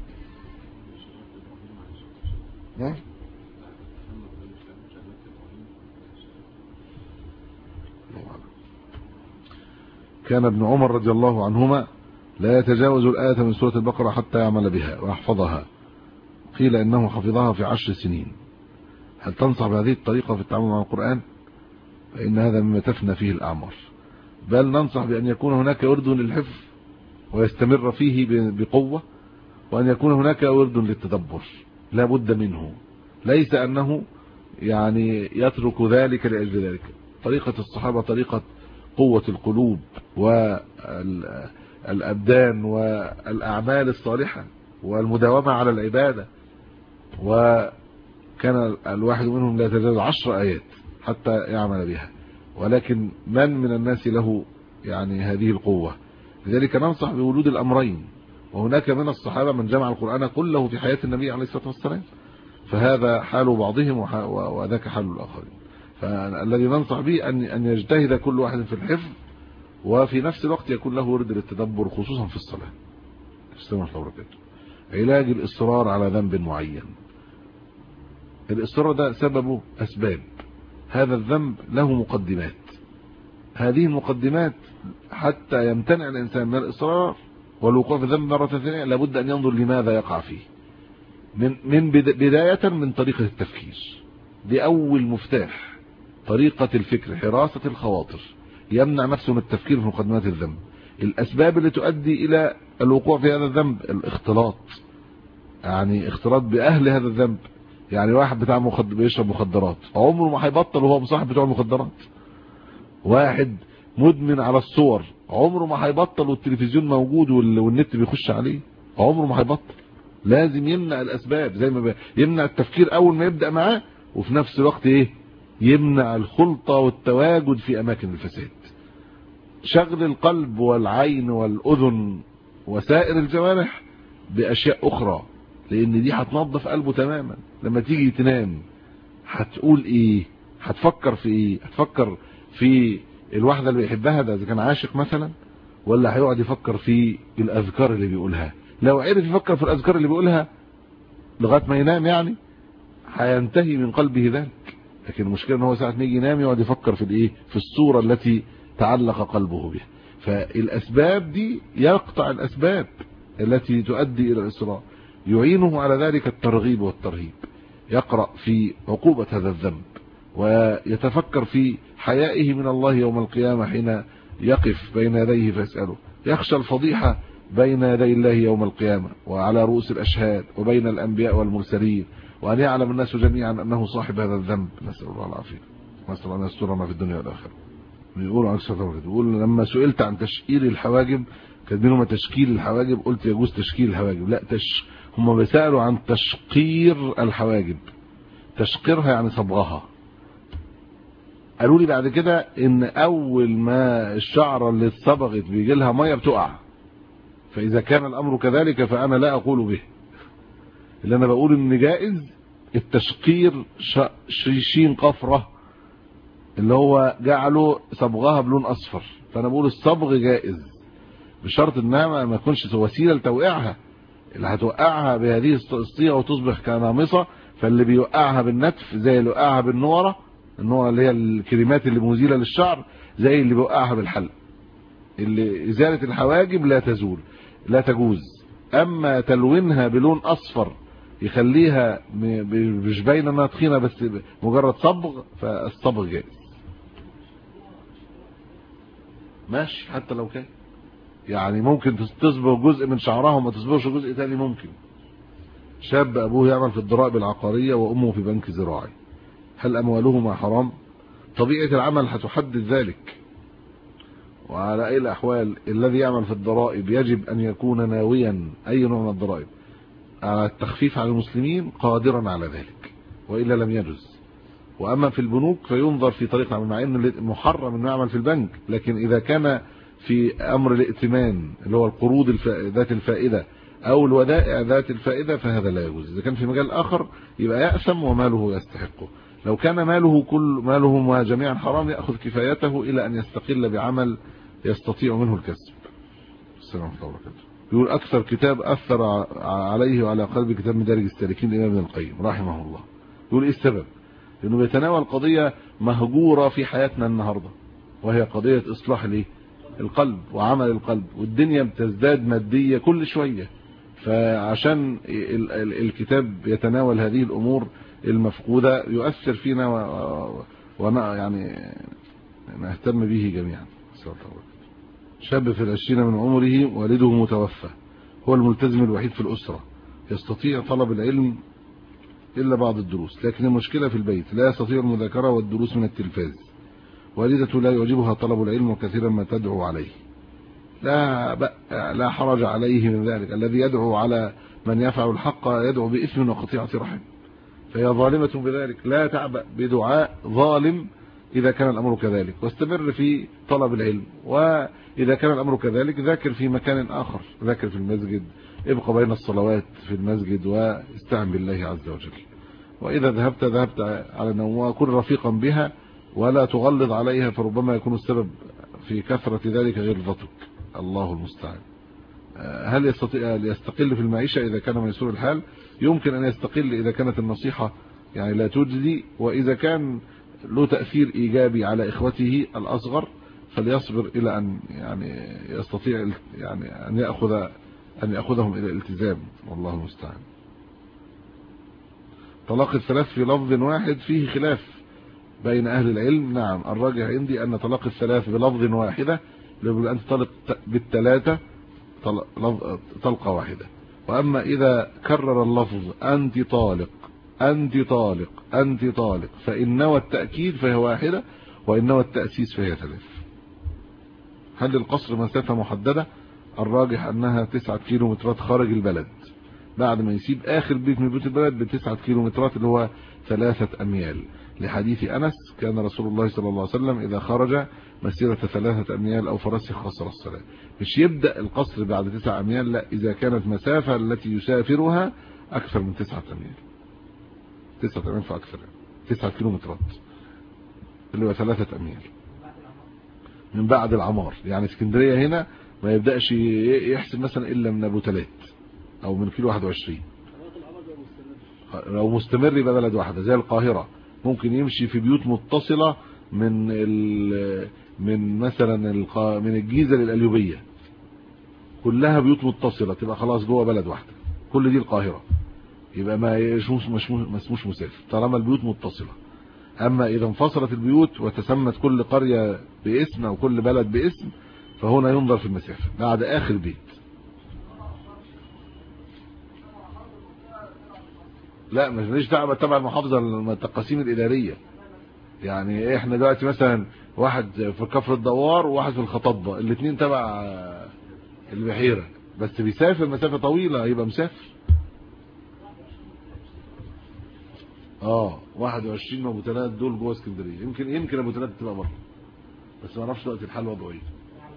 كان ابن عمر رضي الله عنهما لا يتجاوز الآية من سورة البقرة حتى يعمل بها ويحفظها، قيل إنه حفظها في 10 سنين. هل تنصح بهذه الطريقة في التعامل مع القرآن؟ فإن هذا مما تفنى فيه الأعمار. بل ننصح بأن يكون هناك ورد للحفظ ويستمر فيه بقوة، وأن يكون هناك ورد للتدبر لا بد منه، ليس أنه يعني يترك ذلك لأجل ذلك. طريقة الصحابة طريقة قوة القلوب والأبدان والأعمال الصالحة والمداومة على العبادة، وكان الواحد منهم لا يتجاوز 10 آيات حتى يعمل بها، ولكن من الناس له يعني هذه القوة؟ لذلك ننصح بوجود الأمرين. وهناك من الصحابة من جمع القرآن كله في حياة النبي عليه الصلاة والسلام، فهذا حال بعضهم وذاك حال الآخرين. فالذي ننصح به أن يجتهد كل واحد في الحفظ، وفي نفس الوقت يكون له ورد للتدبر خصوصا في الصلاة. علاج الإصرار على ذنب معين. الإصرار ده سببه أسباب، هذا الذنب له مقدمات، هذه المقدمات حتى يمتنع الإنسان من الإصرار والوقوع في الذنب مرة ثانية لابد أن ينظر لماذا يقع فيه. من بداية من طريقة التفكير، دي أول مفتاح، طريقة الفكر، حراسة الخواطر، يمنع نفسه من التفكير في مقدمات الذنب. الأسباب اللي تؤدي إلى الوقوع في هذا الذنب الاختلاط، يعني اختلاط بأهل هذا الذنب. يعني واحد بتاع بيشرب مخدرات عمره ما هيبطل وهو مصاحب بتوع المخدرات. واحد مدمن على الصور عمره ما هيبطل والتلفزيون موجود والنت بيخش عليه، عمره ما هيبطل. لازم يمنع الأسباب، زي ما يمنع التفكير أول ما يبدأ معاه، وفي نفس الوقت يمنع الخلطة والتواجد في أماكن الفساد. شغل القلب والعين والأذن وسائر الجوارح بأشياء أخرى، لأن دي هتنظف قلبه تماما. لما تيجي تنام هتقول إيه؟ هتفكر في إيه؟ هتفكر في الواحدة اللي بيحبها ده إذا كان عاشق مثلا، ولا هيقعد يفكر في الأذكار اللي بيقولها؟ لو عرف يفكر في الأذكار اللي بيقولها لغاية ما ينام يعني هينتهي من قلبه ذلك. لكن المشكلة ان هو ساعة ما يجي ينام يقعد يفكر في في الصورة التي تعلق قلبه بها. فالأسباب دي يقطع الأسباب التي تؤدي إلى الإصرار. يعينه على ذلك الترغيب والترهيب، يقرأ في عقوبة هذا الذنب، ويتفكر في حيائه من الله يوم القيامة حين يقف بين يديه فيسأله، يخشى الفضيحة بين يدي الله يوم القيامة وعلى رؤوس الأشهاد وبين الأنبياء والمرسلين، وأن يعلم الناس جميعا أنه صاحب هذا الذنب. نسأل الله العافية، نسأل الله أن يسترنا في الدنيا والآخرة. بيقول لما سئلت عن تشكيل الحواجب، كاتبينهم تشكيل الحواجب، قلت يجوز تشكيل الحواجب. لا، هم بيسألوا عن تشقير الحواجب، تشقيرها يعني صبغها. قالوا لي بعد كده ان اول ما الشعره اللي اتصبغت بيجي لها ميه بتقع، فاذا كان الامر كذلك فانا لا اقول به. اللي انا بقول ان جائز التشقير شين قفره، اللي هو جعله صبغها بلون اصفر، فانا بقول الصبغ جائز بشرط انها ما تكونش وسيله لتوقيعها. اللي هتوقعها بهذه الصيغه وتصبح كنامصه، فاللي بيوقعها بالنتف زي اللي وقعها بالنوره، النوره اللي هي الكريمات اللي مزيله للشعر، زي اللي بيوقعها بالحلق. اللي ازاله الحواجب لا تجوز. اما تلوينها بلون اصفر يخليها مش باينه انها تخينه بس مجرد صبغ، فالصبغ جائز. ماشي حتى لو كان، يعني ممكن تصبغ جزء من شعرها وما تصبغش جزء تاني. ممكن شاب ابوه يعمل في الضرائب العقارية وامه في بنك زراعي، هل اموالهما حرام؟ طبيعة العمل هتحدد ذلك. وعلى اي الاحوال الذي يعمل في الضرائب يجب ان يكون ناويا اي نوع من الضرائب على التخفيف على المسلمين قادرا على ذلك، والا لم يجوز. واما في البنوك فينظر في طريق العمل، مع ان محرم انه يعمل في البنك، لكن اذا كان في امر الائتمان اللي هو القروض ذات الفائده او الودائع ذات الفائده فهذا لا يجوز. اذا كان في مجال اخر يبقى يأثم وماله يستحقه. لو كان ماله جميعا حرام ياخذ كفايته الى ان يستقل بعمل يستطيع منه الكسب. السلام عليكم ورحمه الله. يقول اكثر كتاب اثر عليه وعلى قلبي كتاب مدارج السالكين الامام ابن القيم رحمه الله. يقول ايه السبب؟ لانه بيتناول قضيه مهجوره في حياتنا النهارده، وهي قضيه اصلاح القلب وعمل القلب، والدنيا بتزداد ماديه كل شويه، فعشان الكتاب يتناول هذه الامور المفقوده يؤثر فينا يعني نهتم به جميعا. شاب في 20 من عمره والده متوفى، هو الملتزم الوحيد في الأسرة، يستطيع طلب العلم إلا بعض الدروس، لكن المشكلة في البيت لا يستطيع المذاكرة والدروس من التلفاز. والدته لا يعجبها طلب العلم وكثيرا ما تدعو عليه. لا حرج عليه من ذلك، الذي يدعو على من يفعل الحق يدعو بإثم وقطيعة رحم، فهي ظالمة بذلك. لا تعبأ بدعاء ظالم إذا كان الأمر كذلك، واستمر في طلب العلم. وإذا كان الأمر كذلك ذاكر في مكان آخر، ذاكر في المسجد، ابقى بين الصلوات في المسجد واستعن بالله عز وجل. وإذا ذهبت على نوم كن رفيقا بها ولا تغلظ عليها، فربما يكون السبب في كثرة ذلك غلظتك. الله المستعان. هل يستطيع يستقل في المعيشة إذا كان ميسور الحال؟ يمكن أن يستقل إذا كانت النصيحة يعني لا تجدي، وإذا كان له تأثير إيجابي على إخوته الأصغر فليصبر إلى أن يعني يستطيع يعني أن يأخذهم إلى الالتزام، والله المستعان. طلاق الثلاث في لفظ واحد فيه خلاف بين أهل العلم. نعم، الراجح عندي أن طلاق الثلاث بلفظ واحدة يقول أنت طلق بالثلاثة طلقة واحدة. وأما إذا كرر اللفظ أنت طالق أنت طالق أنت طالق فإن نوى التأكيد فهي واحدة، وإن نوى التأسيس فهي ثلاث. هل القصر مسافة محددة؟ الراجح أنها 9 كيلومترات خارج البلد، بعد ما يسيب آخر بيت من بيوت البلد ب9 كيلومترات اللي هو 3 أميال، لحديث أنس كان رسول الله صلى الله عليه وسلم إذا خرج مسيرة 3 أميال أو فرسخ قصر الصلاة. مش يبدأ القصر بعد 9 أميال، لا، إذا كانت مسافة التي يسافرها أكثر من 9 أميال، 9 أميال فأكثر، 9 كيلومترات اللي هو 3 أميال من بعد العمار. يعني اسكندرية هنا ما يبدأش يحسب مثلا إلا من أبو تلات أو من كيلو 21. لو مستمر يبقى بلد واحدة زي القاهرة، ممكن يمشي في بيوت متصلة من مثلا من الجيزة للقليوبية، كلها بيوت متصلة، تبقى خلاص جوه بلد واحدة. كل دي القاهرة، يبقى ما اسموش مسافر طالما البيوت متصلة. أما إذا انفصلت البيوت وتسمت كل قرية باسم أو كل بلد باسم فهنا ينظر في المسافة بعد آخر بيت. لا، مش دعوه تبع المحافظه التقاسيم الاداريه. يعني احنا دلوقتي مثلا واحد في كفر الدوار وواحد في الخطبه، الاثنين تبع البحيره، بس بيسافر مسافه طويله يبقى مسافر. 21 وابو ثلاث دول جوه اسكندريه، يمكن ابو ثلاث تبقى بره، بس ما اعرفش دلوقتي الحال وضعه ايه.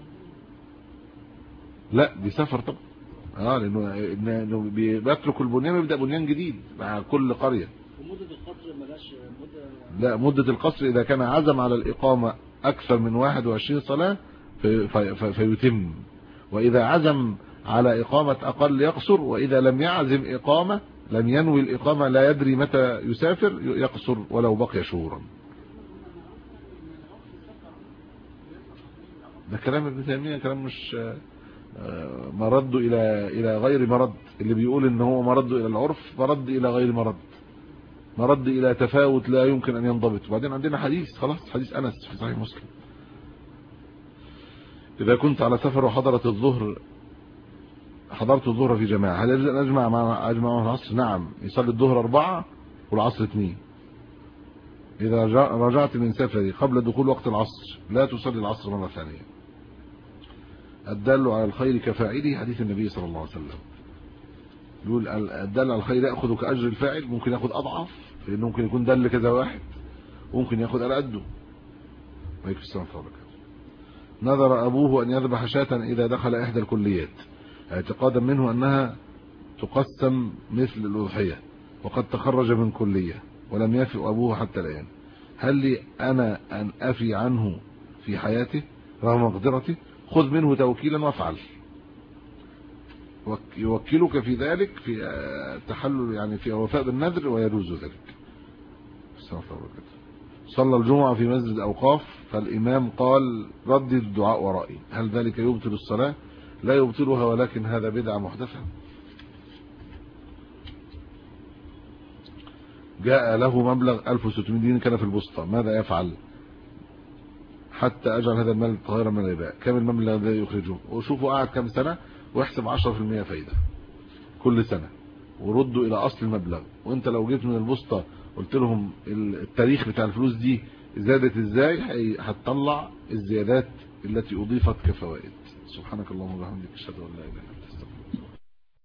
لا بيسافر طبعا، لانه بيترك البنيان ويبدا بنيان جديد مع كل قريه. ومده القصر ملاش مده؟ لا، مده القصر اذا كان عزم على الاقامه اكثر من 21 صلاه فيتم، واذا عزم على اقامه اقل يقصر، واذا لم يعزم اقامه لم ينوي الاقامه لا يدري متى يسافر يقصر ولو بقي شهورا. ده كلام ابن تيميه، كلام مش مرد الى غير مرد. اللي بيقول ان هو مرد الى العرف مرد الى غير مرد الى تفاوت لا يمكن ان ينضبط. وبعدين عندنا حديث، خلاص حديث انس في صحيح مسلم. إذا كنت على سفر وحضرت الظهر حضرت الظهر في جماعة، هل يجوز أن أجمع مع العصر؟ نعم، يصلي الظهر 4 والعصر 2. إذا رجعت من سفري قبل دخول وقت العصر لا تصلي العصر مرة ثانية. الدال على الخير كفاعله، حديث النبي صلى الله عليه وسلم يقول الدال على الخير يأخذ كأجر الفاعل، ممكن يأخذ أضعف لأنه ممكن يكون دل كذا واحد، وممكن يأخذ على قده. ويكفي السلام عليكم. نذر أبوه أن يذبح شاة إذا دخل إحدى الكليات اعتقادا منه أنها تقسم مثل الأضحية، وقد تخرج من كلية ولم يفي أبوه حتى الآن. هل لي أنا أن أفي عنه في حياته رغم مقدرته؟ خذ منه توكيلا وافعل، يوكلك في ذلك في تحلل يعني في وفاء بالنذر، ويجوز ذلك. صلى الجمعة في مسجد أوقاف فالإمام قال ردد الدعاء ورائي، هل ذلك يبطل الصلاة؟ لا يبطلها، ولكن هذا بدعة محدثة. جاء له مبلغ 1600 دين كان في البسطة، ماذا يفعل حتى أجعل هذا المال طاهرا من الربا؟ كم المبلغ الذي يخرجه؟ وشوفوا قاعد كم سنة واحسب 10% فايدة كل سنة وردوا إلى أصل المبلغ. وانت لو جيت من البسطة قلت لهم التاريخ بتاع الفلوس دي زادت ازاي، هتطلع الزيادات التي أضيفت كفوائد. سبحانك اللهم وبحمدك، اشهد ان لا اله الا انت.